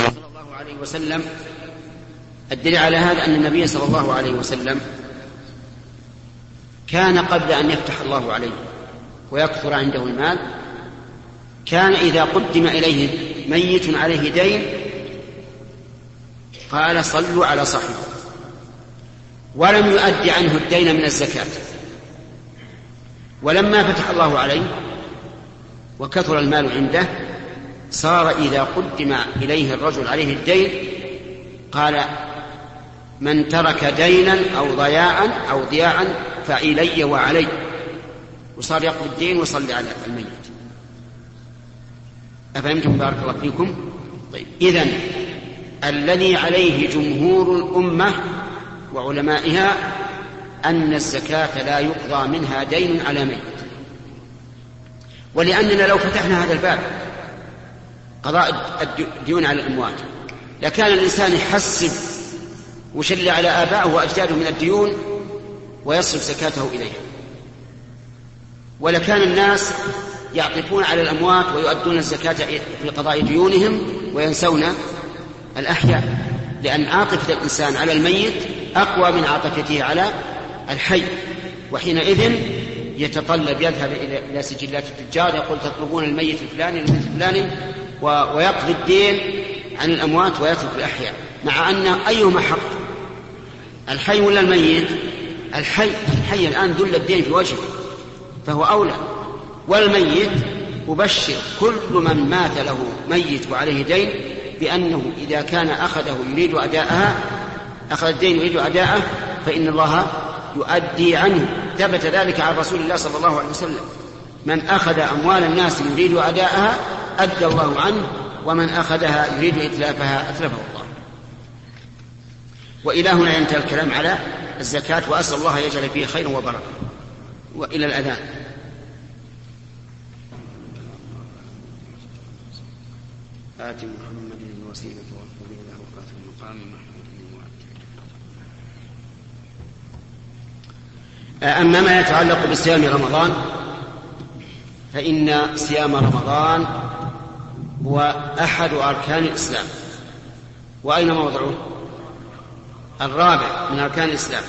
صلى الله عليه وسلم. الدليل على هذا أن النبي صلى الله عليه وسلم كان قبل أن يفتح الله عليه ويكثر عنده المال، كان إذا قدم إليه ميت عليه دين قال صلوا على صاحبه، ولم يؤدي عنه الدين من الزكاة. ولما فتح الله عليه وكثر المال عنده صار إذا قدم إليه الرجل عليه الدين قال من ترك دينا أو ضياعا فإلي وعلي، وصار يقضي الدين ويصلي على الميت. أفهمتم بارك الله فيكم؟ طيب، إذن الذي عليه جمهور الأمة وعلمائها أن الزكاة لا يقضى منها دين على ميت. ولأننا لو فتحنا هذا الباب قضاء الديون على الأموات لكان الإنسان يحسب وش اللي على آبائه وأجداده من الديون ويصرف زكاته إليها، ولكان الناس يعطفون على الأموات ويؤدون الزكاة في قضاء ديونهم وينسون الأحياء، لأن عاطفة الإنسان على الميت أقوى من عاطفته على الحي. وحينئذ يتطلب يذهب إلى سجلات التجار يقول تطلبون الميت الفلاني الفلاني ويقضي الدين عن الأموات ويترك الأحياء، مع أن أيهما حق، الحي ولا الميت؟ الحي الآن ذل الدين في وجهه فهو أولى. والميت أبشر كل من مات له ميت وعليه دين بأنه إذا كان أخذ الدين يريد أداءه فإن الله يؤدي عنه. ثبت ذلك عن رسول الله صلى الله عليه وسلم: من أخذ أموال الناس يريد أداءها أدى الله عنه، ومن أخذها يريد إتلافها أتلفه الله. وإلى هنا ينتهي الكلام على الزكاة، وأسأل الله يجعل فيه خير وبركة. وإلى الأذان. آت محمد الوسيلة والفضيلة وقاته المقام محمود الموعد. أما ما يتعلق بصيام رمضان فإن صيام رمضان هو أحد أركان الإسلام. وأين موضعه؟ الرابع من أركان الإسلام،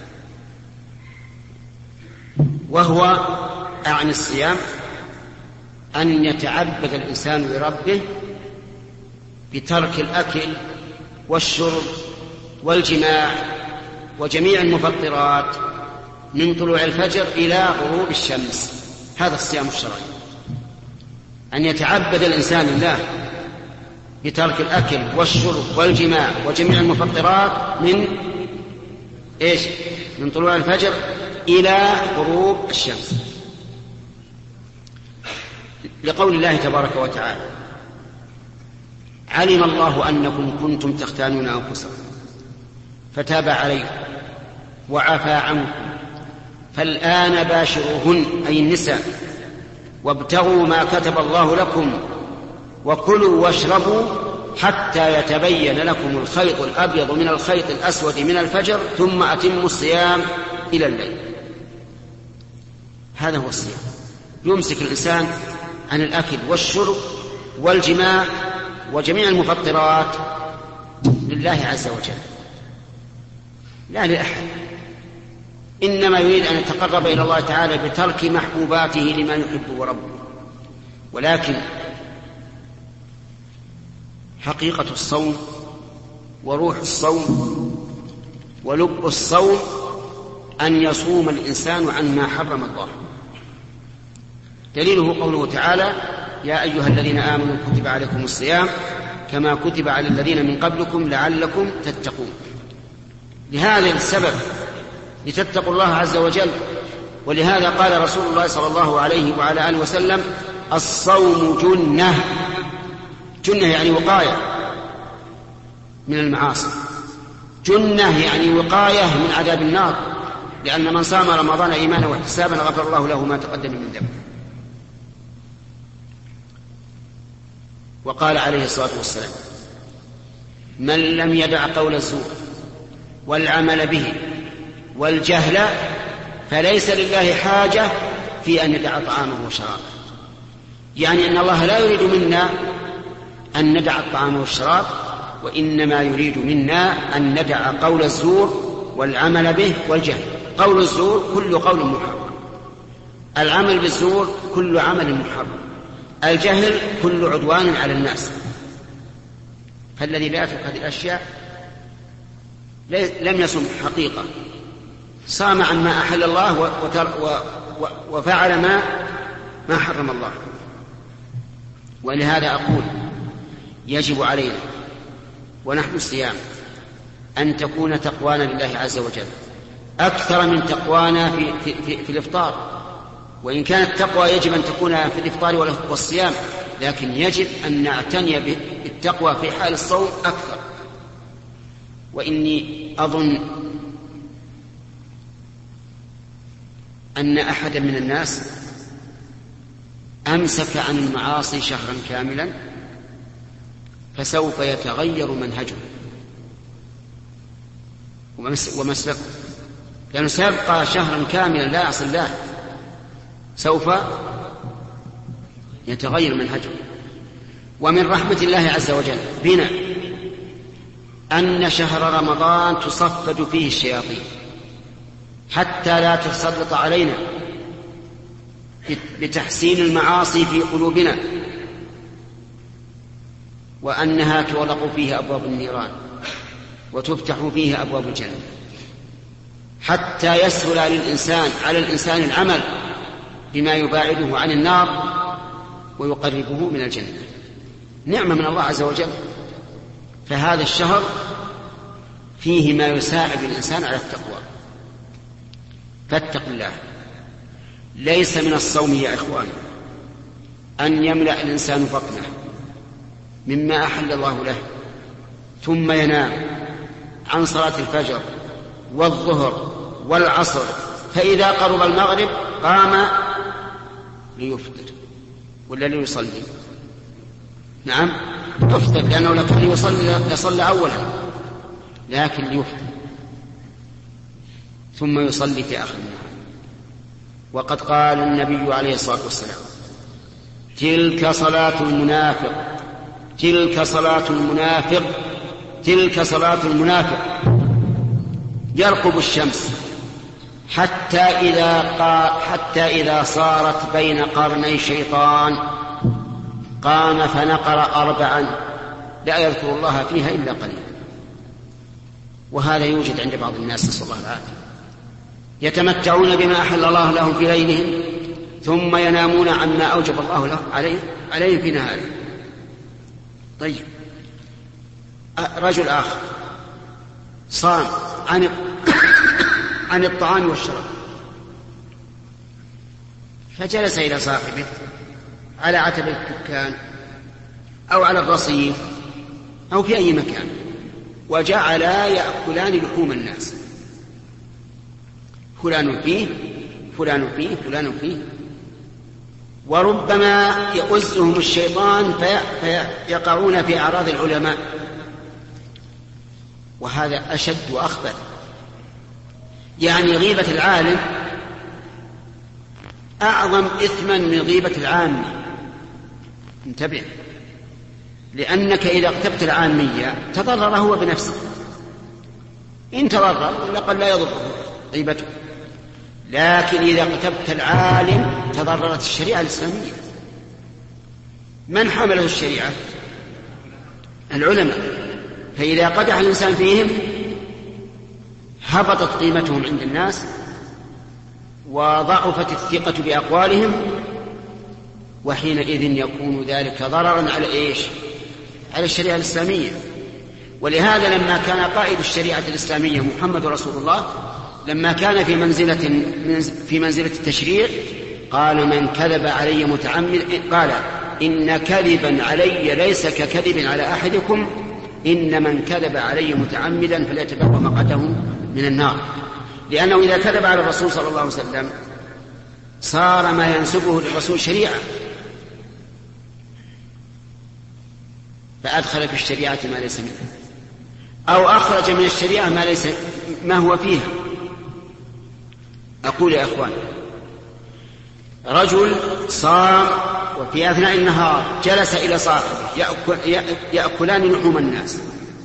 وهو أعني الصيام أن يتعبد الإنسان لربه بترك الأكل والشرب والجماع وجميع المفطرات من طلوع الفجر إلى غروب الشمس. هذا الصيام الشرعي، أن يتعبد الإنسان لله بترك الأكل والشرب والجماع وجميع المفطرات من طلوع الفجر إلى غروب الشمس، لقول الله تبارك وتعالى: علم الله أنكم كنتم تختانون أنفسكم فتاب عليكم وعفى عنكم فالآن باشروهن أي النساء وابتغوا ما كتب الله لكم وكلوا واشربوا حتى يتبين لكم الخيط الأبيض من الخيط الأسود من الفجر ثم أتموا الصيام إلى الليل. هذا هو الصيام، يمسك الإنسان عن الأكل والشرب والجماع وجميع المفطرات لله عز وجل، لا لأحد، إنما يريد أن يتقرب إلى الله تعالى بترك محبوباته لما يحب ربه. ولكن حقيقة الصوم وروح الصوم ولب الصوم أن يصوم الإنسان عما حرم الله. دليله قوله تعالى: يا أيها الذين آمنوا كتب عليكم الصيام كما كتب على الذين من قبلكم لعلكم تتقون. لهذا السبب لتتقوا الله عز وجل. ولهذا قال رسول الله صلى الله عليه وعلى آله وسلم: الصوم جنة. جنة يعني وقاية من المعاصي، جنة يعني وقاية من عذاب النار، لأن من صام رمضان إيمانا واحتسابا غفر الله له ما تقدم من ذنبه. وقال عليه الصلاة والسلام: من لم يدع قول الزور والعمل به والجهل فليس لله حاجة في أن يدع طعامه وشرابه. يعني أن الله لا يريد منا أن ندع الطعام والشراب، وإنما يريد منا أن ندع قول الزور والعمل به والجهل. قول الزور كل قول محرم، العمل بالزور كل عمل محرم، الجهل كل عدوان على الناس. فالذي لا يترك هذه الأشياء لم يصم حقيقة، صام عن ما أحل الله وفعل ما حرم الله. ولهذا أقول يجب علينا ونحن الصيام أن تكون تقوانا لله عز وجل أكثر من تقوانا في الإفطار. وإن كانت التقوى يجب أن تكون في الإفطار والصيام، لكن يجب أن نعتني بالتقوى في حال الصوم أكثر. وإني أظن أن أحدا من الناس أمسك عن المعاصي شهرا كاملا فسوف يتغير منهجه ومسلكه، لأنه سيبقى شهرا كاملا لا يعصي الله، سوف يتغير منهجه. ومن رحمة الله عز وجل بنا أن شهر رمضان تصفد فيه الشياطين حتى لا تسلط علينا بتحسين المعاصي في قلوبنا، وأنها تغلق فيه أبواب النيران وتفتح فيه أبواب الجنة، حتى يسهل على الإنسان العمل بما يباعده عن النار ويقربه من الجنة. نعمة من الله عز وجل. فهذا الشهر فيه ما يساعد الإنسان على التقوى، فاتقوا الله. ليس من الصوم يا إخوان أن يملأ الإنسان بطنه مما أحل الله له ثم ينام عن صلاة الفجر والظهر والعصر، فإذا قرب المغرب قام ليفطر ولا ليصلي. نعم يفطر، لأنه لو كان يصلي لصلى أولا، لكن ليفطر ثم يصلي في آخر النهار. وقد قال النبي عليه الصلاة والسلام: تلك صلاة المنافق، تلك صلاة المنافق، تلك صلاة المنافق، يرقب الشمس حتى إذا صارت بين قرني شيطان قام فنقر 4 لا يذكر الله فيها إلا قليلا. وهذا يوجد عند بعض الناس، نسأل الله العافية، يتمتعون بما أحل الله لهم في ليلهم ثم ينامون عما أوجب الله عليهم في نهارهم. طيب، رجل آخر صام عن الطعام والشراب، فجلس إلى صاحبه على عتبة الدكان أو على الرصيف أو في أي مكان، وجعلا يأكلان لحوم الناس، فلان فيه فلان فيه فلان فيه، وربما يؤزهم الشيطان فيقعون في أعراض العلماء، وهذا أشد وأخبث. يعني غيبة العالم أعظم إثما من غيبة العامي. انتبه، لأنك إذا اغتبت العامية تضرر هو بنفسه، إن تضرر لقد لا يضره غيبته، لكن إذا اغتبت العالم تضررت الشريعة الإسلامية. من حمله الشريعة؟ العلماء، فإذا قدح الإنسان فيهم هبطت قيمتهم عند الناس وضعفت الثقة بأقوالهم، وحينئذ يكون ذلك ضررا على إيش؟ على الشريعة الإسلامية. ولهذا لما كان قائد الشريعة الإسلامية محمد رسول الله، لما كان في منزلة التشريع، قال: من كذب علي متعمد، قال: إن كذبا علي ليس ككذب على أحدكم، إن من كذب علي متعمدا فليتبوأ مقعده من النار. لأنه إذا كذب على الرسول صلى الله عليه وسلم صار ما ينسبه للرسول شريعة، فأدخل في الشريعة ما ليس منها، أو أخرج من الشريعة ما هو فيها. أقول يا أخوان، رجل صام وفي أثناء النهار جلس إلى صاحبه يأكلان لحوم الناس،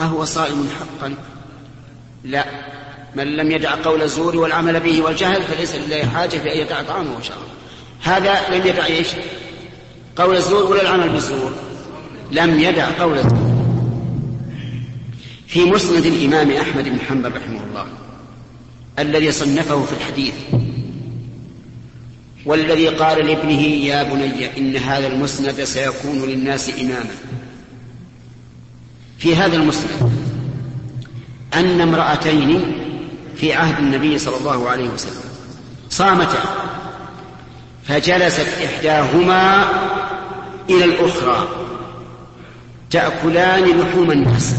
أهو صائم حقا؟ لا، من لم يدع قول الزور والعمل به والجهل فليس لله حاجة في أن يدع طعامه وشرابه. هذا لم يدع إيش؟ قول الزور ولا العمل بالزور؟ لم يدع قول الزور. في مسند الإمام أحمد بن حنبل رحمه الله الذي صنفه في الحديث، والذي قال لابنه يا بني إن هذا المسند سيكون للناس إماما، في هذا المسند أن امرأتين في عهد النبي صلى الله عليه وسلم صامتا، فجلست إحداهما إلى الأخرى تأكلان لحوم الناس،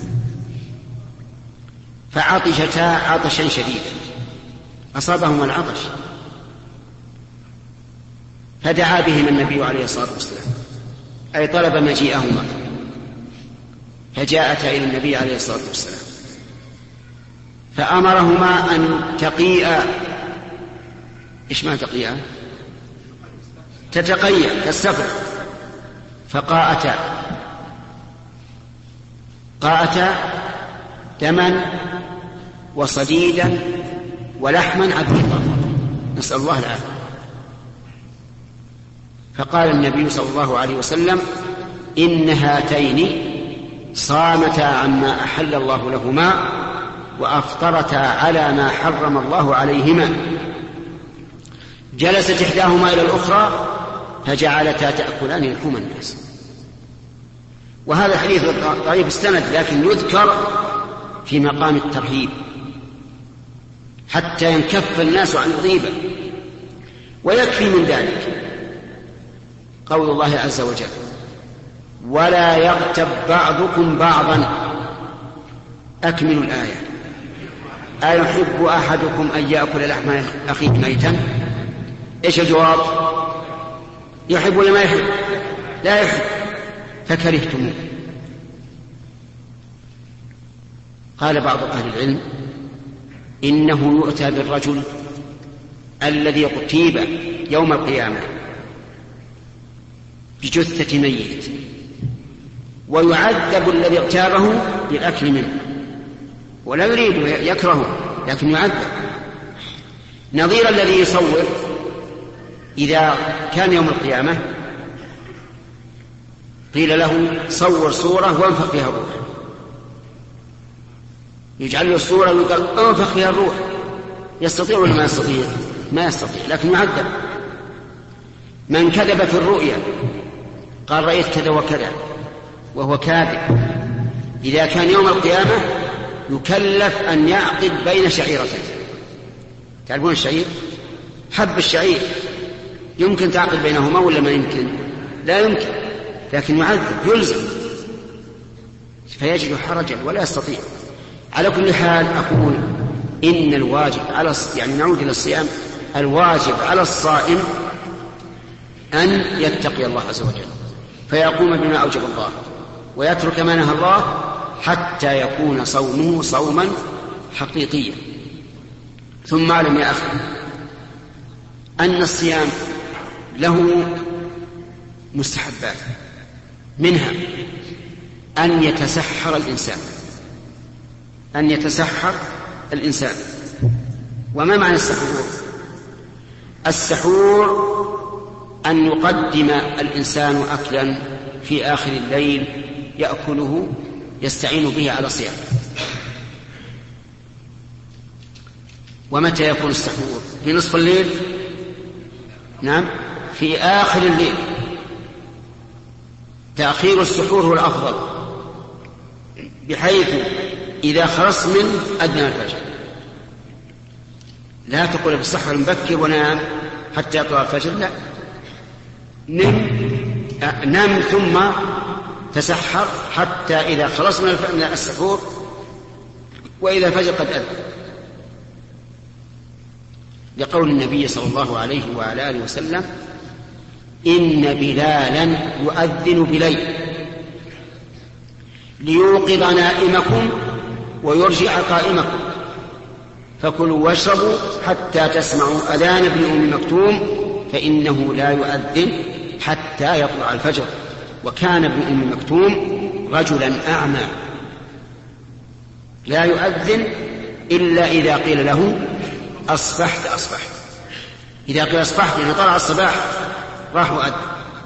فعطشتا عطشا شديدا، أصابهما العطش، فدعا بهما النبي عليه الصلاة والسلام، أي طلب مجيئهما، فجاءتا إلى النبي عليه الصلاة والسلام فأمرهما أن تقيئا. إيش ما تقيئا؟ تتقيأ كالسفر. فقاءتا دما وصديدا ولحما عبيطا، نسأل الله العافية. فقال النبي صلى الله عليه وسلم إن هاتين صامتا عما أحل الله لهما وأفطرتا على ما حرم الله عليهما. جلست إحداهما إلى الأخرى فجعلتا تأكلان لحوم الناس. وهذا حديث ضعيف السند، لكن يذكر في مقام الترهيب حتى ينكف الناس عن الغيبة. ويكفي من ذلك قول الله عز وجل ولا يغتب بعضكم بعضا. أكمل الآية. أيحب أحدكم أن يأكل لحم أخيه ميتا؟ إيش الجواب؟ يحب ولا ما يحب؟ لا يحب، فكرهتموه. قال بعض أهل العلم إنه يؤتى بالرجل الذي اغتيب يوم القيامة بجثة ميت، ويعذب الذي اغتابه بالأكل منه، ولا يريد يكرهه لكن يعذب. نظير الذي يصور إذا كان يوم القيامة قيل له صور صورة وانفخ فيها الروح، يجعل له الصورة ويقال انفخ فيها الروح، يستطيع ولا ما يستطيع؟ ما يستطيع، لكن يعذب. من كذب في الرؤيا قال رأيت كذا وكذا وهو كاذب، إذا كان يوم القيامة يكلف أن يعقد بين شعيرتين. تعرفون الشعير؟ حب الشعير يمكن تعقد بينهما ولا ما يمكن؟ لا يمكن، لكن يعذب يلزم، فيجد حرجا ولا يستطيع. على كل حال أقول إن الواجب على نعود إلى الصيام، الواجب على الصائم أن يتقي الله عز وجل فيقوم بما أوجب الله ويترك ما نهى الله حتى يكون صومه صوما حقيقيا. ثم اعلم يا أخي أن الصيام له مستحبات، منها أن يتسحر الإنسان. وما معنى السحور؟ السحور أن يقدم الإنسان أكلا في آخر الليل يأكله يستعين به على صيامه. ومتى يكون السحور؟ في نصف الليل؟ نعم، في آخر الليل. تأخير السحور هو الأفضل، بحيث إذا خلصت منه أدنى الفجر. لا تقول بالسحر مبكر ونام حتى يطلع الفجر، لا، نم ثم تسحر حتى إذا خلص من السحور وإذا الفجر قد أذن، لقول النبي صلى الله عليه وعلى آله وسلم إن بلالا يؤذن بليل ليوقظ نائمكم ويرجع قائمكم، فكلوا واشربوا حتى تسمعوا أذان ابن أم مكتوم فإنه لا يؤذن حتى يطلع الفجر. وكان ابن أم مكتوم رجلا أعمى لا يؤذن إلا إذا قيل له أصبحت. إذا قيل أصبحت لأن طلع الصباح راح وأذن.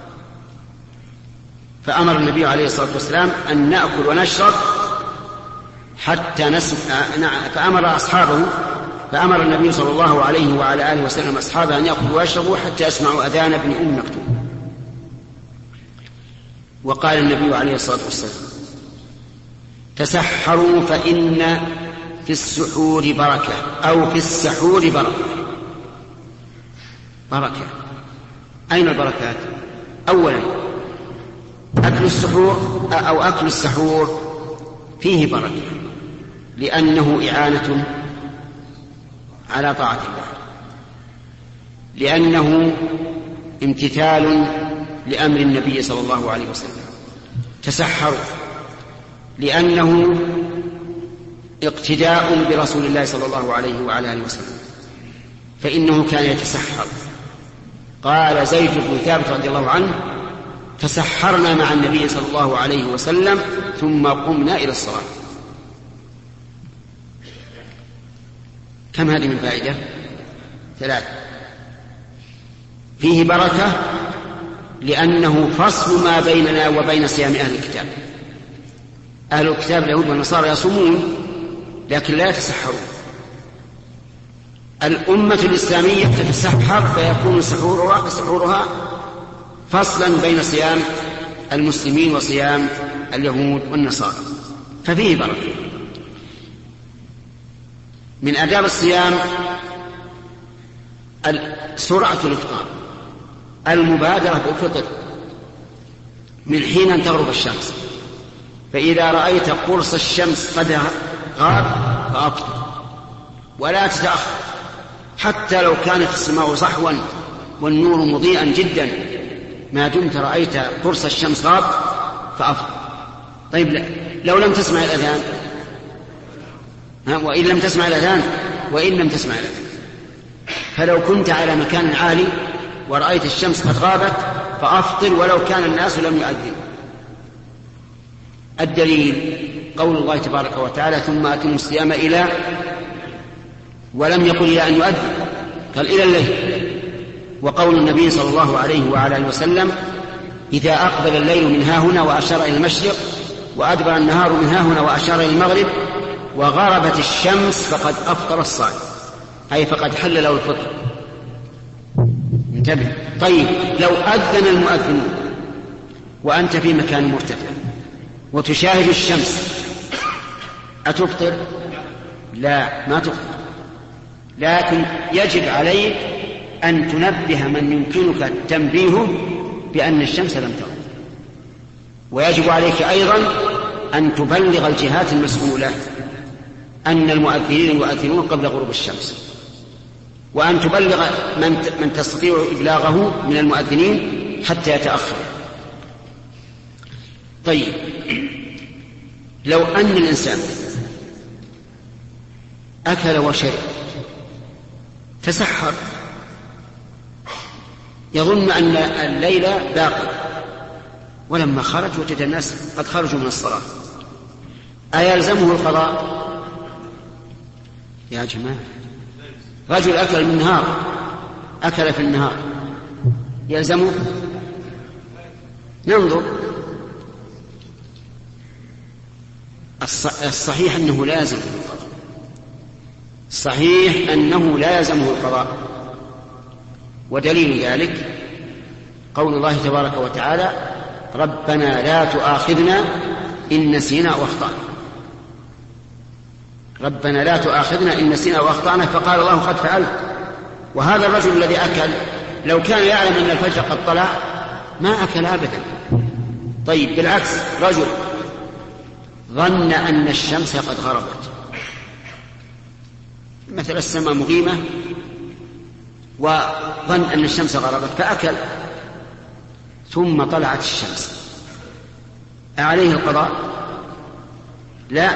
فأمر النبي عليه الصلاة والسلام أن نأكل ونشرب حتى فأمر النبي صلى الله عليه وعلى آله وسلم أصحابه أن يأكلوا ويشربوا حتى يسمعوا أذان ابن أم مكتوم. وقال النبي عليه الصلاة والسلام: تسحروا فإن في السحور بركة، أو في السحور بركة. أين البركات؟ أولا أكل السحور فيه بركة، لأنه إعانة على طاعة الله، لأنه امتثال لأمر النبي صلى الله عليه وسلم. تسحروا لأنه اقتداء برسول الله صلى الله عليه وعلى آله وسلم، فإنه كان يتسحر. قال زيد بن ثابت رضي الله عنه: تسحرنا مع النبي صلى الله عليه وسلم ثم قمنا إلى الصلاة. كم هذه من فائدة؟ 3. فيه بركة لأنه فصل ما بيننا وبين صيام أهل الكتاب. أهل الكتاب اليهود والنصارى يصومون لكن لا يتسحرون. الأمة الإسلامية تتسحر فيكون سحورها فصلا بين صيام المسلمين وصيام اليهود والنصارى، ففيه بركة. من آداب الصيام سرعة الإفطار، المبادرة بالفطر من حين أن تغرب الشمس، فإذا رأيت قرص الشمس قد غاب فأفطر ولا تتأخر، حتى لو كانت السماء صحوا والنور مضيئا جدا، ما دمت رأيت قرص الشمس غاب فأفطر. طيب لو لم تسمع الأذان، وإن لم تسمع الأذان، فلو كنت على مكان عالي ورأيت الشمس قد غابت فأفطر ولو كان الناس لم يؤذن. الدليل قول الله تبارك وتعالى: ثم أتموا الصيام إلى، ولم يقل إلى أن يؤذن، قال إلى الليل. وقول النبي صلى الله عليه وعلى آله وسلم: إذا أقبل الليل من هاهنا وأشار إلى المشرق، وأدبر النهار من هاهنا وأشار إلى المغرب، وغربت الشمس فقد أفطر الصائم، أي فقد حل له الفطر. انتبه. طيب لو أذن المؤذن وأنت في مكان مرتفع وتشاهد الشمس أتفطر؟ لا، ما تفطر، لكن يجب عليك أن تنبه من يمكنك تنبيهه بأن الشمس لم تغرب، ويجب عليك أيضا أن تبلغ الجهات المسؤولة أن المؤذنين يؤذنون قبل غروب الشمس، وأن تبلغ من تستطيع إبلاغه من المؤذنين حتى يتأخر. طيب لو أن الإنسان أكل وشرب تسحر يظن أن الليل باقي، ولما خرج وجد الناس قد خرجوا من الصلاة، أيلزمه القضاء؟ يا جماعة، رجل أكل من النهار، أكل في النهار، يلزمه؟ ننظر. الصحيح أنه لا يلزمه القضاء، صحيح أنه لا يلزمه القضاء، ودليل ذلك قول الله تبارك وتعالى: ربنا لا تؤاخذنا إن نسينا وأخطأنا. ربنا لا تؤاخذنا إن نسينا وأخطأنا، فقال الله: قد فعلت. وهذا الرجل الذي أكل لو كان يعلم أن الفجر قد طلع ما أكل أبدا. طيب بالعكس، رجل ظن أن الشمس قد غربت، مثل السماء مغيمة وظن أن الشمس غربت فأكل، ثم طلعت الشمس، أعليه القضاء؟ لا.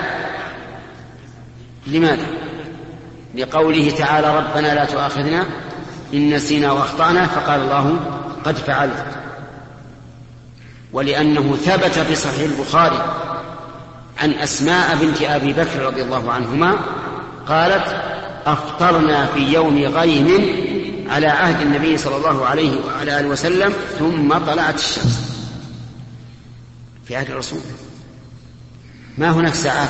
لماذا؟ لقوله تعالى: ربنا لا تؤاخذنا إن نسينا وأخطأنا، فقال الله: قد فعلت. ولأنه ثبت في صحيح البخاري عن أسماء بنت أبي بكر رضي الله عنهما قالت: أفطرنا في يوم غيم على عهد النبي صلى الله عليه وعلى آله وسلم ثم طلعت الشمس. في عهد الرسول ما هناك ساعات،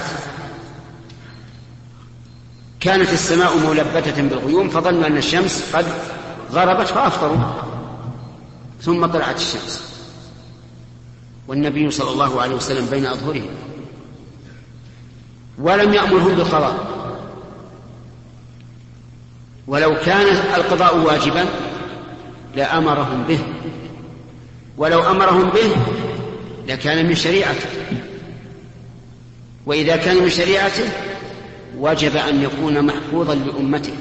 كانت السماء ملبتة بالغيوم فظنوا أن الشمس قد غربت فأفطروا، ثم طلعت الشمس والنبي صلى الله عليه وسلم بين أظهرهم، ولم يأمرهم بالقضاء. ولو كان القضاء واجبا لأمرهم به، ولو أمرهم به لكان من شريعته، وإذا كان من شريعته وجب أن يكون محفوظا لأمته.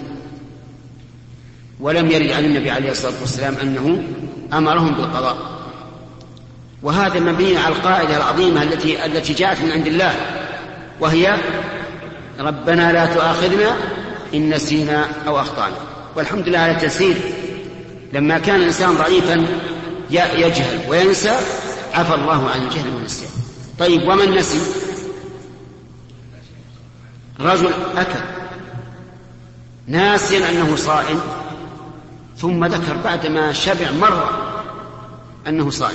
ولم يرد عن النبي عليه الصلاة والسلام أنه أمرهم بالقضاء. وهذا مبني على القاعدة العظيمة التي جاءت من عند الله، وهي: ربنا لا تؤاخذنا إن نسينا أو أخطأنا. والحمد لله على التسهيل، لما كان الإنسان ضعيفا يجهل وينسى عفى الله عن الجهل والنسيان. طيب، ومن نسي؟ رجل أكل ناسيا أنه صائم، ثم ذكر بعدما شبع مرة أنه صائم،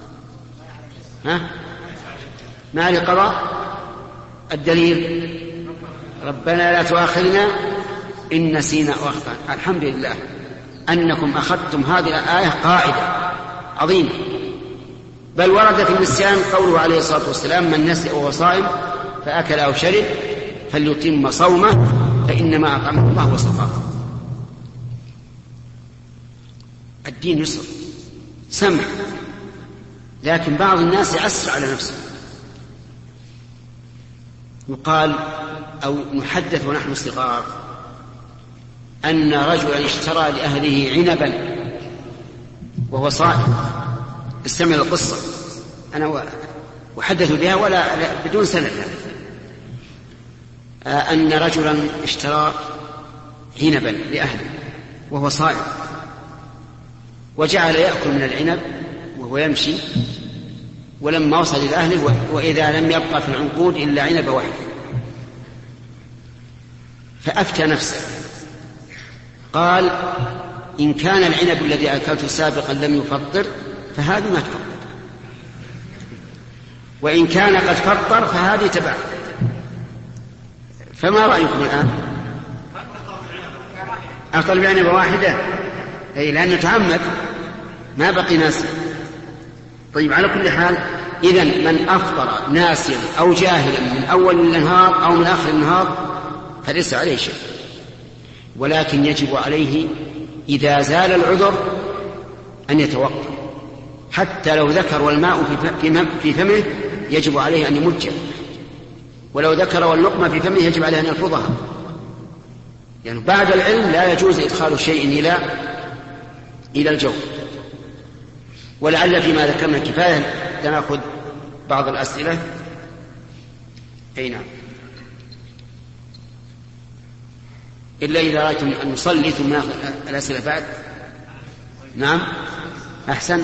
ما عليه قضاء؟ الدليل: ربنا لا تؤاخذنا إن نسينا أو أخطأنا. الحمد لله أنكم أخذتم هذه الآية قاعدة عظيمة. بل ورد في النسيان قوله عليه الصلاة والسلام: من نسي وهو صائم فأكل أو شرب فليتم صومه فإنما أطعمه الله وسقاه. الدين يسر سمح، لكن بعض الناس يعسر على نفسه. يقال أو نحدث ونحن صغار أن رجلا اشترى لأهله عنبا وهو صائم. استمع القصة، أنا أحدث بها ولا بدون سند. أن رجلا اشترى عنبا لأهله وهو صائم، وجعل يأكل من العنب وهو يمشي، ولما وصل إلى أهله وإذا لم يبقى في العنقود إلا عنب واحد، فأفتى نفسه قال: إن كان العنب الذي أكلته سابقا لم يفطر فهذه ما تفطر، وإن كان قد فطر فهذه تبع. فما رأيكم الآن؟ أكل بعنبة واحدة، أي لأنه تعمد ما بقي ناس. طيب، على كل حال، إذن من أفطر ناسيا أو جاهلا من أول النهار أو من آخر النهار فليس عليه شيء، ولكن يجب عليه إذا زال العذر أن يتوقف، حتى لو ذكر والماء في فمه يجب عليه أن يمجه، ولو ذكر واللقمة في فمه يجب عليه أن يلفظها. يعني بعد العلم لا يجوز إدخال شيء إلى الجوف. ولعل فيما ذكرنا كفاية لنأخذ بعض الأسئلة. أي نعم، إلا إذا رأيتم أن نصلي ثم نأخذ الأسئلة بعد. نعم، أحسن.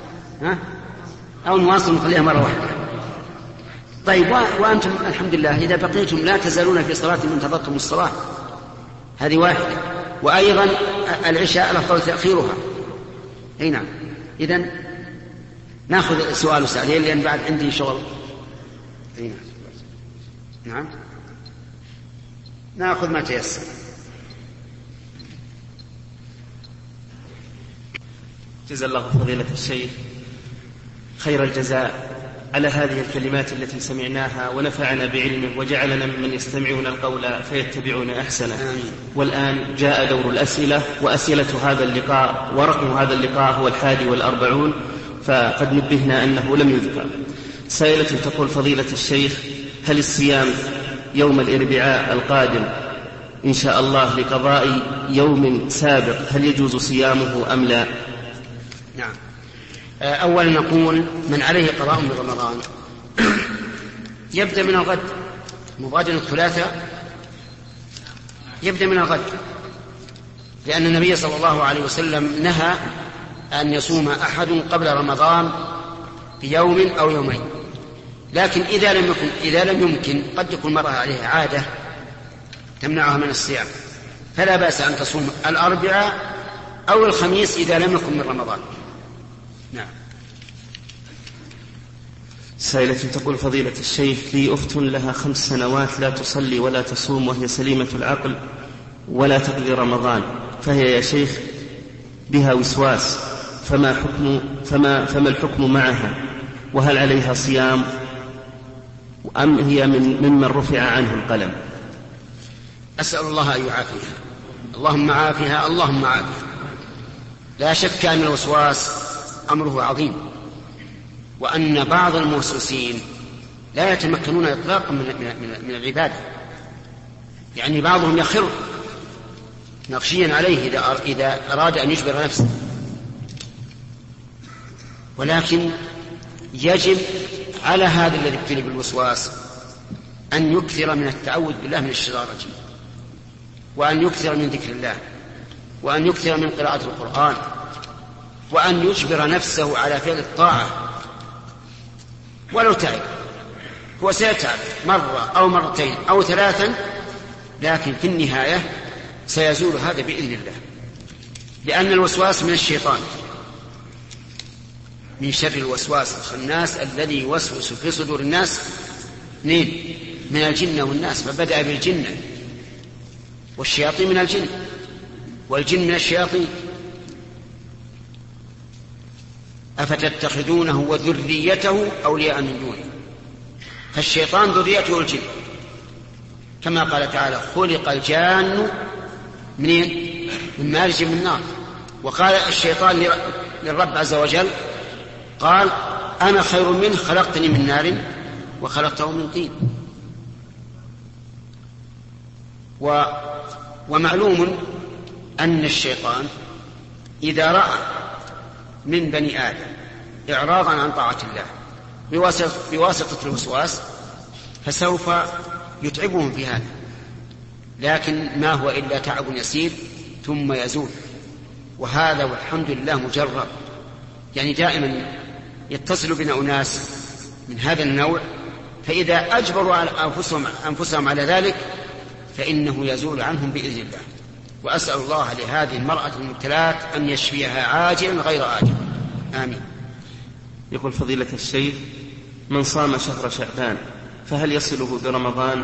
أو نواصل نخليها مرة واحدة. طيب، وأنتم الحمد لله إذا بقيتم لا تزالون في صلاة من انتظرتم الصلاة، هذه واحدة. وأيضا العشاء الأفضل تأخيرها. أي نعم. إذن نأخذ سؤال وسؤالين لأن بعد عندي شغل. أي نعم. نعم، نأخذ ما تيسر. جزا الله فضيلة الشيخ خير الجزاء على هذه الكلمات التي سمعناها، ونفعنا بعلمه وجعلنا ممن يستمعون القول فيتبعون أحسنه. والآن جاء دور الأسئلة، وأسئلة هذا اللقاء ورقم هذا اللقاء هو 41، فقد نبهنا أنه لم يذكر. سائلة تقول: فضيلة الشيخ، هل الصيام يوم الأربعاء القادم إن شاء الله لقضاء يوم سابق هل يجوز صيامه أم لا؟ نعم. أولا نقول: من عليه قضاء من رمضان يبدأ من الغد، مبادر الثلاثاء يبدأ من الغد، لأن النبي صلى الله عليه وسلم نهى أن يصوم أحد قبل رمضان بيوم أو يومين، لكن إذا لم يمكن قد يكون المرأة عليها عادة تمنعها من الصيام، فلا بأس أن تصوم الأربعاء أو الخميس إذا لم يكن من رمضان. نعم. سائلة تقول: فضيلة الشيخ، لي أخت لها 5 سنوات لا تصلي ولا تصوم وهي سليمة العقل ولا تقضي رمضان، فهي يا شيخ بها وسواس، فما الحكم معها؟ وهل عليها صيام أم هي ممن رفع عنه القلم؟ أسأل الله أن يعافيها. اللهم عافها، اللهم عافها. لا شك أن الوسواس أمره عظيم، وأن بعض الموسوسين لا يتمكنون إطلاقا من العبادة، يعني بعضهم يخر نقشيا عليه إذا أراد أن يجبر نفسه. ولكن يجب على هذا الذي ابتلي بالوسواس أن يكثر من التعوذ بالله من الشيطان الرجيم، وأن يكثر من ذكر الله، وأن يكثر من قراءة القرآن، وأن يجبر نفسه على فعل الطاعة ولو تعب. هو سيتعب مرة أو مرتين أو 3، لكن في النهاية سيزول هذا بإذن الله، لأن الوسواس من الشيطان، من شر الوسواس الخناس الذي يوسوس في صدور الناس من الجن والناس. فبدأ بالجن، والشياطين من الجن، والجن من الشياطين. أفتتخذونه وذريته أولياء من دونه، فالشيطان ذريته الجن، كما قال تعالى: خلق الجان من مارج من نار. وقال الشيطان للرب عز وجل، قال: أنا خير منه، خلقتني من نار وخلقته من طين. ومعلوم أن الشيطان إذا رأى من بني آدم إعراضا عن طاعة الله بواسطة الوسواس فسوف يتعبهم في هذا، لكن ما هو إلا تعب يسير ثم يزول. وهذا والحمد لله مجرب، يعني دائما يتصل بنا أناس من هذا النوع، فإذا أجبروا على أنفسهم على ذلك فإنه يزول عنهم بإذن الله. وأسأل الله لهذه المرأة المبتلاة أن يشفيها عاجلا غير آجل، آمين. يقول: فضيلة الشيخ، من صام شهر شعبان فهل يصله برمضان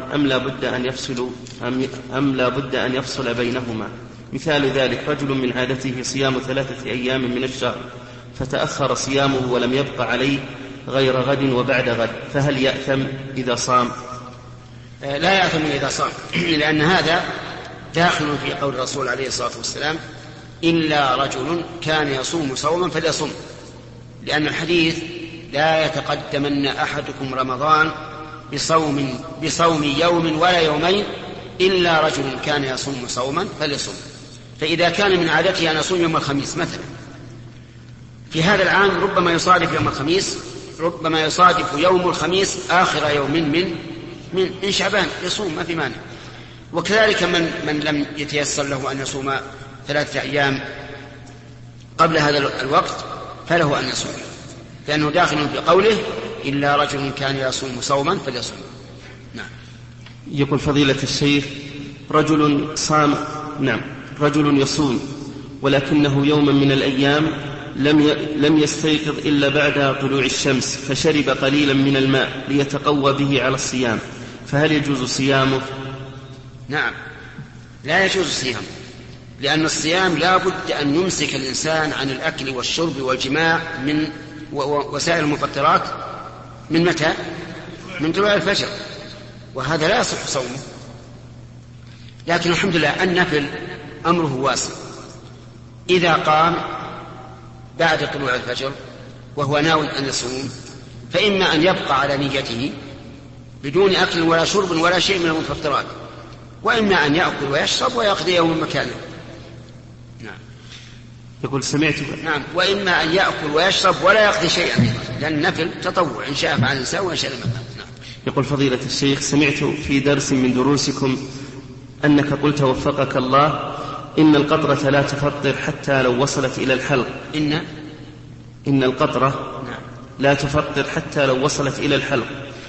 أم لا بد أن يفصل بينهما؟ مثال ذلك: رجل من عادته صيام 3 أيام من الشهر فتأخر صيامه ولم يبق عليه غير غد وبعد غد، فهل يأثم إذا صام؟ لا يأثم إذا صام، لأن هذا داخل في قول الرسول عليه الصلاة والسلام: إلا رجل كان يصوم صوما فليصم، لأن الحديث: لا يتقدمن أحدكم رمضان بصوم يوم ولا يومين إلا رجل كان يصوم صوما فليصم. فإذا كان من عادته أن يصوم يوم الخميس مثلا، في هذا العام ربما يصادف يوم الخميس، ربما يصادف يوم الخميس آخر يوم من شعبان، يصوم ما في مانع. وكذلك من لم يتيسر له أن يصوم 3 أيام قبل هذا الوقت فله أن يصوم، لأنه داخل في قوله: إلا رجل كان يصوم صوما فليصوم. نعم. يقول: فضيلة الشيخ، رجل يصوم ولكنه يوما من الأيام لم يستيقظ إلا بعد طلوع الشمس، فشرب قليلا من الماء ليتقوى به على الصيام، فهل يجوز صيامه؟ نعم، لا يجوز صيامه، لأن الصيام لا بد أن يمسك الإنسان عن الأكل والشرب والجماع من وسائل المفطرات من متى؟ من طلوع الفجر، وهذا لا يصح صومه. لكن الحمد لله النفل أمره واسع، إذا قام بعد طلوع الفجر وهو ناوٍ أن يصوم فإما أن يبقى على نيته بدون أكل ولا شرب ولا شيء من المفطرات، وإما أن يأكل ويشرب ويقضي يوم مكانه. نعم. يقول: سمعت. نعم، وإما أن يأكل ويشرب ولا يقضي شيئا، لأن النفل تطوع، إن شاء فعل الإنسان وإن شاء لم يفعل. نعم. يقول: فضيلة الشيخ، سمعت في درس من دروسكم أنك قلت وفقك الله: إن القطرة لا تفطر حتى لو وصلت إلى الحلق. إن القطرة لا تفطر حتى لو وصلت إلى الحلق،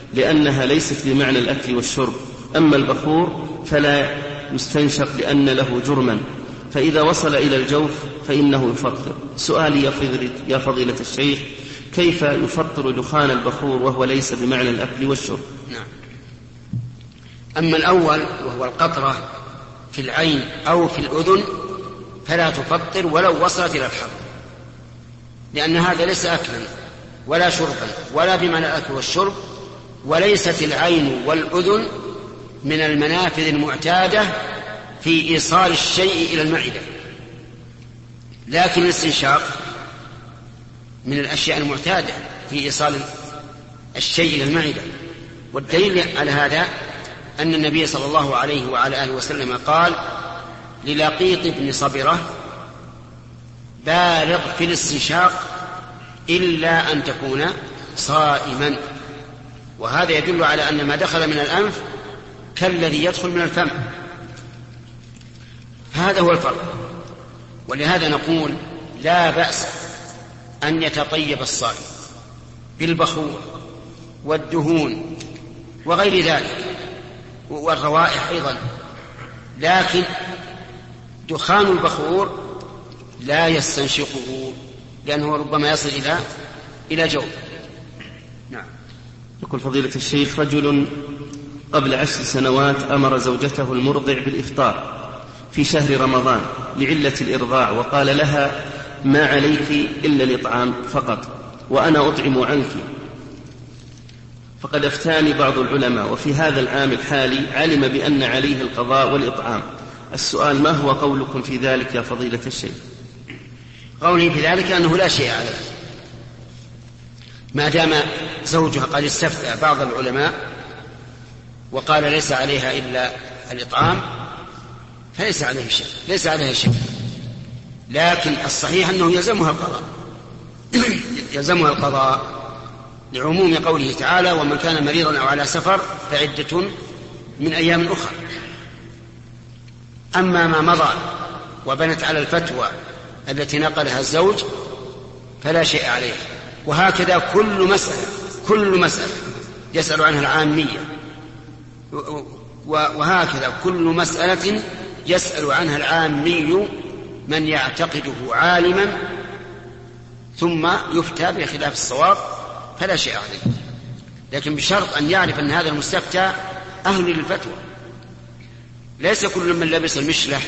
لأنها ليست بمعنى الأكل والشرب، أما البخور فلا يستنشق لأن له جرما، فإذا وصل إلى الجوف فإنه يفطر. سؤالي يا فضيلة الشيخ: كيف يفطر دخان البخور وهو ليس بمعنى الأكل والشرب؟ نعم. أما الأول وهو القطرة في العين أو في الأذن فلا تفطر ولو وصلت إلى الحلق، لأن هذا ليس أكلا ولا شربا ولا بمعنى الأكل والشرب، وليست العين والأذن من المنافذ المعتادة في إيصال الشيء إلى المعدة، لكن الاستنشاق من الأشياء المعتادة في إيصال الشيء إلى المعدة. والدليل على هذا أن النبي صلى الله عليه وعلى آله وسلم قال للقيط بن صبرة: بالغ في الاستنشاق إلا أن تكون صائما. وهذا يدل على أن ما دخل من الأنف كالذي يدخل من الفم، هذا هو الفرق. ولهذا نقول لا بأس أن يتطيب الصائم بالبخور والدهون وغير ذلك والروائح أيضا، لكن دخان البخور لا يستنشقه لأنه ربما يصل إلى جوف. نعم. يقول فضيلة الشيخ: رجل قبل 10 سنوات أمر زوجته المرضع بالإفطار في شهر رمضان لعلة الإرضاع، وقال لها: ما عليك إلا الإطعام فقط وأنا أطعم عنك. فقد أفتاني بعض العلماء، وفي هذا العام الحالي علم بأن عليه القضاء والإطعام. السؤال: ما هو قولكم في ذلك يا فضيلة الشيخ؟ قولي في ذلك أنه لا شيء عليه، ما دام زوجها قد استفتى بعض العلماء وقال ليس عليها إلا الإطعام فليس عليه شيء، ليس عليها شيء. لكن الصحيح أنه يلزمها القضاء يلزمها القضاء لعموم قوله تعالى: ومن كان مريضا أو على سفر فعدة من أيام أخرى. أما ما مضى وبنت على الفتوى التي نقلها الزوج فلا شيء عليه. وهكذا كل مسألة يسأل عنها العامية، وهكذا كل مسألة يسأل عنها العامي من يعتقده عالما ثم يفتى بخلاف الصواب فلا شيء عليه، لكن بشرط أن يعرف أن هذا المستفتى أهل للفتوى. ليس كل من لبس المشلح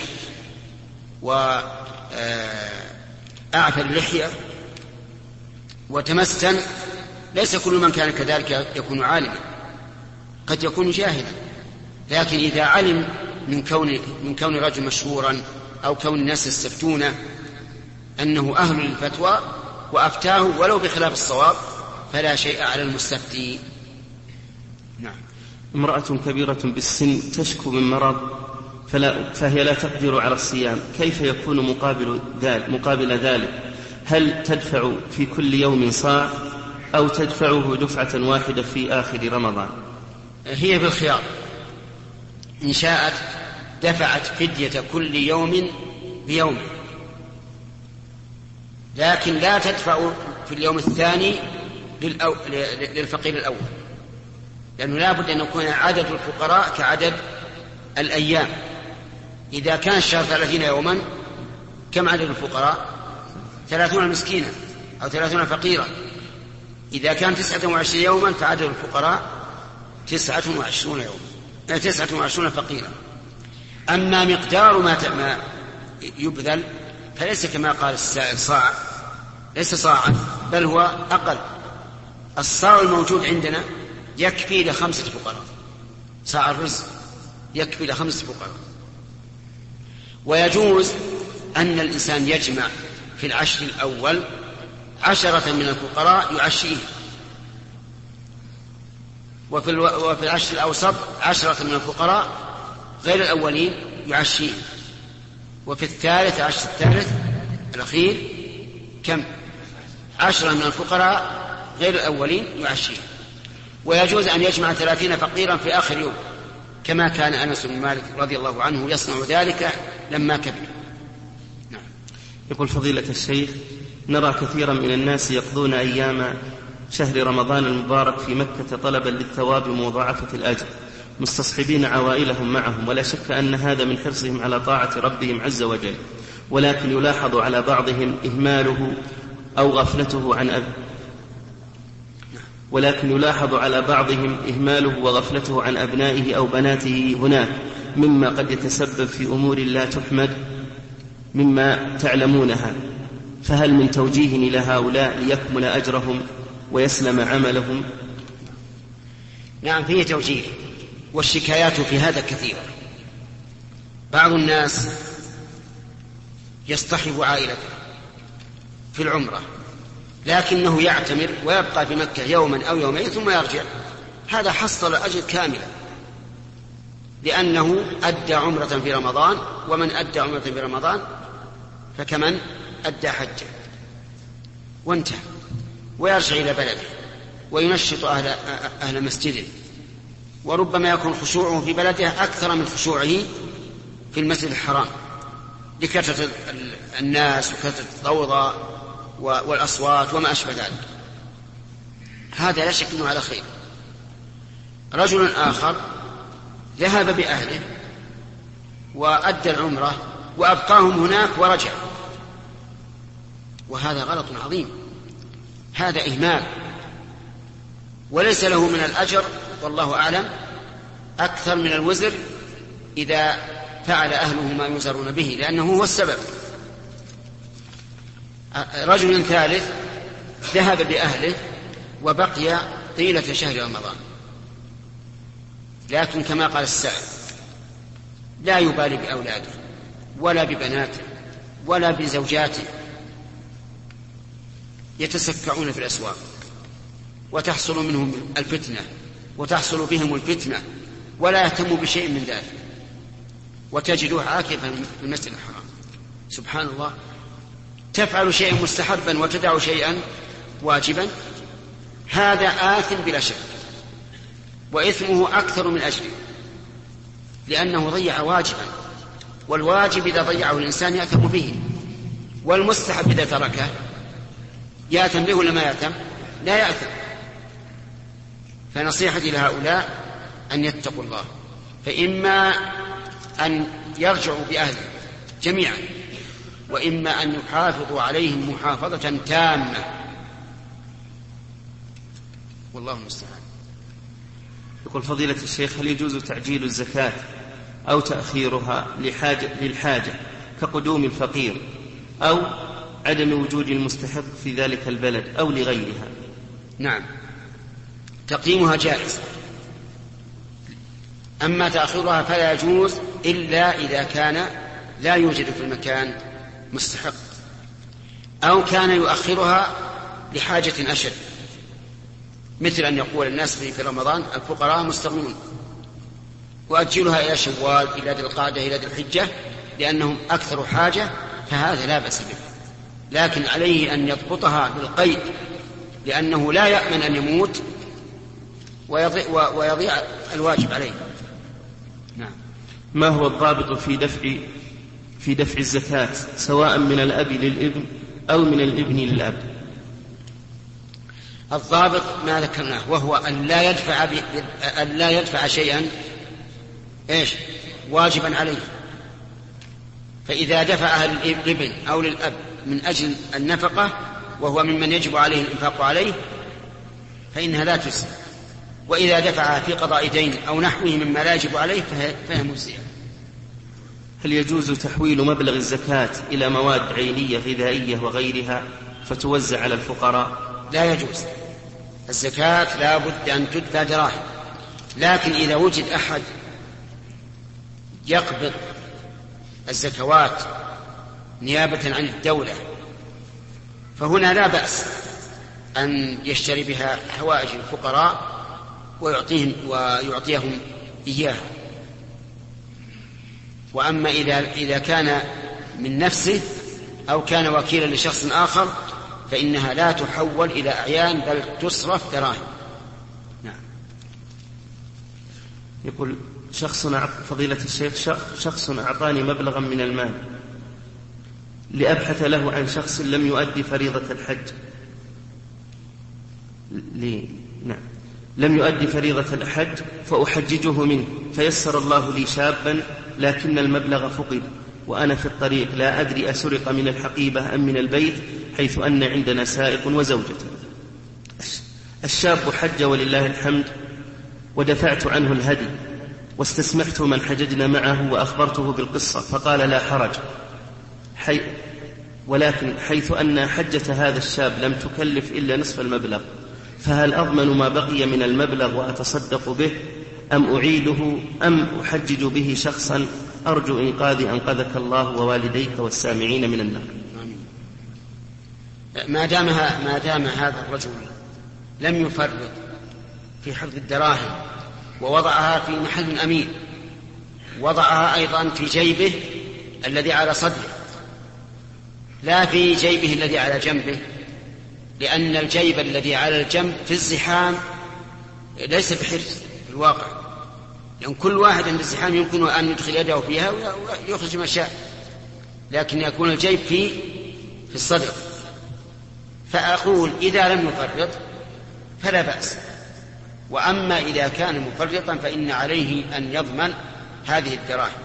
وأعفى اللحية وتمسن، ليس كل من كان كذلك يكون عالما، قد يكون جاهلا. لكن إذا علم من كون رجل مشهورا أو كون الناس يستفتونه أنه أهل للفتوى وأفتاه ولو بخلاف الصواب فلا شيء على المستفتي. نعم. امرأة كبيرة بالسن تشكو من مرض فهي لا تقدر على الصيام، كيف يكون مقابل ذلك؟ هل تدفع في كل يوم صاع أو تدفعه دفعة واحدة في آخر رمضان؟ هي بالخيار، إن شاءت دفعت فدية كل يوم بيوم، لكن لا تدفع في اليوم الثاني للفقير الأول، لأنه لا بد أن يكون عدد الفقراء كعدد الأيام. إذا كان الشهر 30 يوما كم عدد الفقراء؟ 30 مسكينا أو 30 فقيرا. إذا كان 29 يوما فعدد الفقراء 29 يوما 29 فقيرا. أما مقدار ما يبذل فليس كما قال السائل صاع، ليس صاعا بل هو أقل. الصاع الموجود عندنا يكفي ل5 فقراء، صاع الرزق يكفي ل5 فقراء. ويجوز أن الإنسان يجمع في العشر الأول 10 من الفقراء يعشيه، وفي العشر الأوسط 10 من الفقراء غير الأولين يعشيه، وفي الثالث عشر الثالث الأخير كم 10 من الفقراء غير الأولين يعشيه. ويجوز أن يجمع 30 فقيرا في آخر يوم كما كان أنس بن مالك رضي الله عنه يصنع ذلك لما كبر. نعم. يقول فضيلة الشيخ: نرى كثيرا من الناس يقضون أيام شهر رمضان المبارك في مكة طلبا للثواب ومضاعفة الأجر، مستصحبين عوائلهم معهم، ولا شك أن هذا من حرصهم على طاعة ربهم عز وجل، ولكن يلاحظ على بعضهم إهماله أو غفلته عن أبنائه أو بناته هناك، مما قد يتسبب في أمور لا تحمد مما تعلمونها، فهل من توجيه إلى هؤلاء ليكمل أجرهم ويسلم عملهم؟ نعم، فيه توجيه، والشكايات في هذا كثيرة. بعض الناس يصطحب عائلته في العمرة، لكنه يعتمر ويبقى في مكة يوما أو يومين ثم يرجع، هذا حصل أجر كاملا، لأنه أدى عمرة في رمضان، ومن أدى عمرة في رمضان فكمن أدى حجة، وانتهى، ويرجع إلى بلده وينشط أهل مسجده، وربما يكون خشوعه في بلده أكثر من خشوعه في المسجد الحرام لكثرة الناس وكثرة الضوضاء والأصوات وما أشبه ذلك. هذا لا شك أنه على خير. رجل آخر ذهب بأهله وأدى العمرة وأبقاهم هناك ورجع، وهذا غلط عظيم، هذا إهمال، وليس له من الأجر والله أعلم أكثر من الوزر إذا فعل أهله ما يوزرون به، لأنه هو السبب. رجل ثالث ذهب بأهله وبقي طيلة شهر رمضان، لكن كما قال السائل لا يبالي بأولاده ولا ببناته ولا بزوجاته، يتسكعون في الأسواق وتحصل منهم الفتنة وتحصل بهم الفتنة، ولا يهتم بشيء من ذلك، وتجده عاكفا في المسجد الحرام. سبحان الله، تفعل شيئا مستحبا وتدع شيئا واجبا، هذا آثم بلا شك، وإثمه أكثر من أجله، لأنه ضيع واجبا، والواجب إذا ضيعه الإنسان يأثم به، والمستحب إذا تركه يأثم به ولا ما يأثم؟ لا يأثم. فنصيحتي لهؤلاء أن يتقوا الله، فإما أن يرجعوا بأهله جميعا، وإما أن يحافظوا عليهم محافظة تامة، والله المستعان. يقول فضيلة الشيخ: هل يجوز تعجيل الزكاة أو تأخيرها للحاجة كقدوم الفقير أو عدم وجود المستحق في ذلك البلد أو لغيرها؟ نعم، تقديمها جائز، أما تأخيرها فلا يجوز إلا إذا كان لا يوجد في المكان مستحق، أو كان يؤخرها لحاجة أشد، مثل أن يقول الناس في رمضان الفقراء مستغنون وأجلها إلى شوال، إلى ذي القعدة، إلى ذي الحجة، لأنهم أكثر حاجة، فهذا لا بأس به، لكن عليه أن يضبطها بالقيد، لأنه لا يأمن أن يموت ويضيع الواجب عليه. نعم. ما هو الضابط في دفع الزكاة سواء من الأب للابن أو من الابن للأب؟ الضابط ما ذكرناه، وهو أن لا يدفع شيئا واجبا عليه، فإذا دفعها للابن أو للأب من أجل النفقة وهو ممن يجب عليه الإنفاق عليه فإنها لا تسلم، وإذا دفعها في قضاء دين أو نحوه مما لا يجب عليه فهي مجزية. هل يجوز تحويل مبلغ الزكاة إلى مواد عينية غذائية وغيرها فتوزع على الفقراء؟ لا يجوز، الزكاة لا بد أن تدفع دراهم، لكن إذا وجد أحد يقبض الزكوات نيابة عن الدولة فهنا لا بأس أن يشتري بها حوائج الفقراء ويعطيهم إياها. وأما إذا كان من نفسه أو كان وكيلا لشخص آخر فإنها لا تحول إلى أعيان بل تصرف دراهم. نعم. يقول فضيلة الشيخ: شخص أعطاني مبلغا من المال لأبحث له عن شخص لم يؤدي فريضة الحج، نعم لم يؤدي فريضة الحج فأحججه منه، فيسر الله لي شابا لكن المبلغ فقد وأنا في الطريق لا أدري أسرق من الحقيبة أم من البيت، حيث أن عندنا سائق وزوجة. الشاب حج ولله الحمد ودفعت عنه الهدي، واستسمحت من حججنا معه وأخبرته بالقصة فقال لا حرج، ولكن حيث أن حجة هذا الشاب لم تكلف إلا نصف المبلغ، فهل أضمن ما بقي من المبلغ وأتصدق به أم أعيده أم أحجج به شخصا أرجو إنقاذي أنقذك الله ووالديك والسامعين من النار. ما دام هذا الرجل لم يفرط في حفظ الدراهم ووضعها في محل أمين، وضعها أيضا في جيبه الذي على صدره لا في جيبه الذي على جنبه، لأن الجيب الذي على الجنب في الزحام ليس بحرص في الواقع، لأن كل واحد عند الزحام يمكن أن يدخل يده فيها ويخرج ما شاء، لكن يكون الجيب في الصدر. فأقول إذا لم يفرط فلا بأس، وأما إذا كان مفرطا فإن عليه أن يضمن هذه الدراهم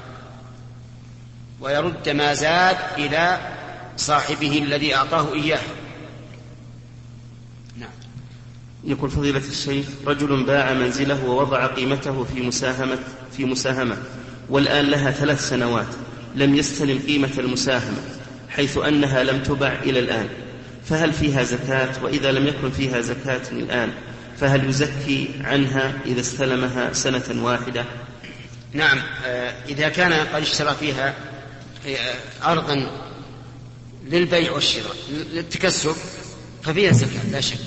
ويرد ما زاد إلى صاحبه الذي أعطاه إياه. نعم. يقول فضيلة الشيخ رجل باع منزله ووضع قيمته في مساهمة والآن لها 3 سنوات لم يستلم قيمة المساهمة، حيث أنها لم تبع إلى الآن، فهل فيها زكاة؟ وإذا لم يكن فيها زكاة الآن فهل يزكي عنها إذا استلمها سنة واحدة؟ نعم، إذا كان قد اشترى فيها أرضا للبيع والشراء للتكسب ففيها زكاة لا شك،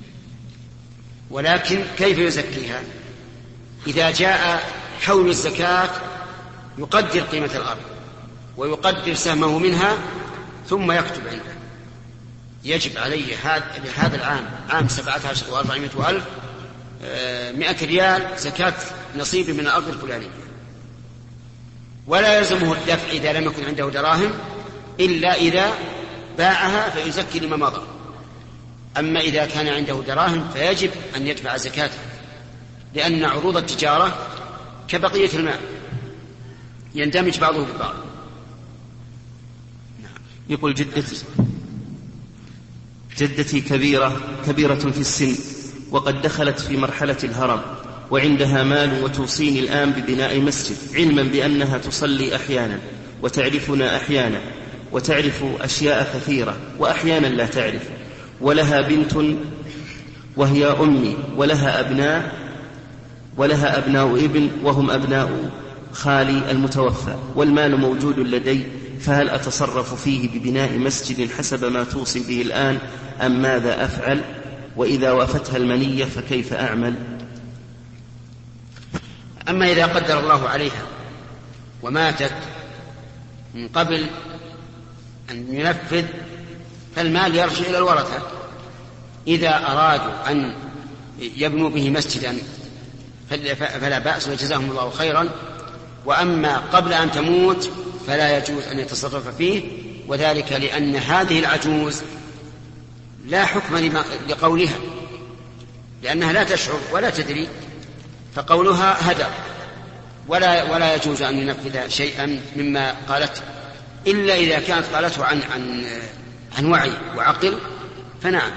ولكن كيف يزكيها؟ إذا جاء حول الزكاة يقدر قيمة الأرض ويقدر سهمه منها ثم يكتب عنده يجب عليه هذا العام عام 17,400,000 100 ريال زكاة نصيبي من الأرض الفلانية، ولا يلزمه الدفع إذا لم يكن عنده دراهم إلا إذا باعها فيزكي لما مضى. أما إذا كان عنده دراهم فيجب أن يدفع زكاته، لأن عروض التجارة كبقية المال يندمج بعضه ببعض. يقول جدتي كبيرة في السن وقد دخلت في مرحلة الهرم وعندها مال وتوصيني الآن ببناء مسجد، علما بأنها تصلي أحيانا وتعرفنا أحيانا وتعرف أشياء كثيرة وأحيانا لا تعرف، ولها بنت وهي أمي ولها أبناء ابن وهم أبناء خالي المتوفى، والمال موجود لدي، فهل أتصرف فيه ببناء مسجد حسب ما توصي به الآن أم ماذا أفعل؟ وإذا وافتها المنية فكيف أعمل؟ أما إذا قدر الله عليها وماتت من قبل أن ينفذ فالمال يرجع إلى الورثة، إذا أرادوا أن يبنوا به مسجدا فلا بأس وجزاهم الله خيرا، وأما قبل أن تموت فلا يجوز أن يتصرف فيه، وذلك لأن هذه العجوز لا حكم لقولها، لأنها لا تشعر ولا تدري، فقولها هدر، ولا يجوز أن ينفذ شيئا مما قالته، إلا إذا كانت قالته عن وعي وعقل فنعم.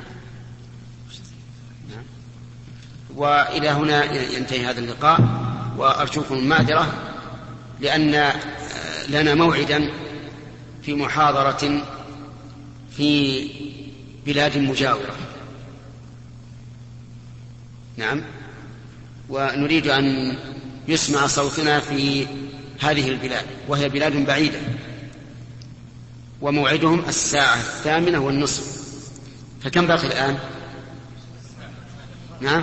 وإلى هنا ينتهي هذا اللقاء، وأرجوكم المعذرة لأن لنا موعدا في محاضرة في بلاد مجاورة. نعم، ونريد أن يسمع صوتنا في هذه البلاد، وهي بلاد بعيدة، وموعدهم 8:30. فكم باقي الآن؟ نعم،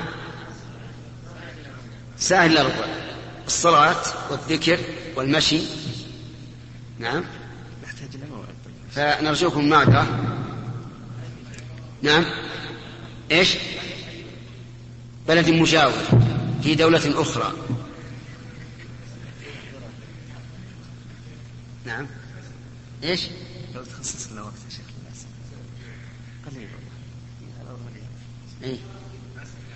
1:15. الصلاة والذكر والمشي. نعم، فنرجوكم معذرة. نعم، إيش؟ بلد مجاور في دولة أخرى. نعم، إيش؟ لو تخصص لنا وقت يا شيخ الناس قليل والله. إيه؟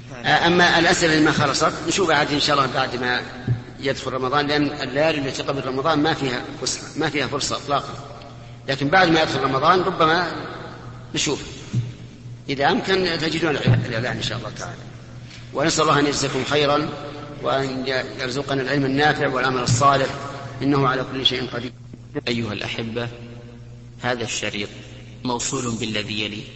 أما الأسئلة اللي ما خلصت نشوف عاد إن شاء الله بعد ما يدخل رمضان، لأن الليالي التي قبل رمضان ما فيها فرصة إطلاقا، لكن بعد ما يدخل رمضان ربما نشوف إذا أمكن تجدون الإعلان إن شاء الله تعالى. ونسأل الله أن يجزاكم خيرا وأن يرزقنا العلم النافع والعمل الصالح، إنه على كل شيء قدير. أيها الأحبة، هذا الشريط موصول بالذي يلي.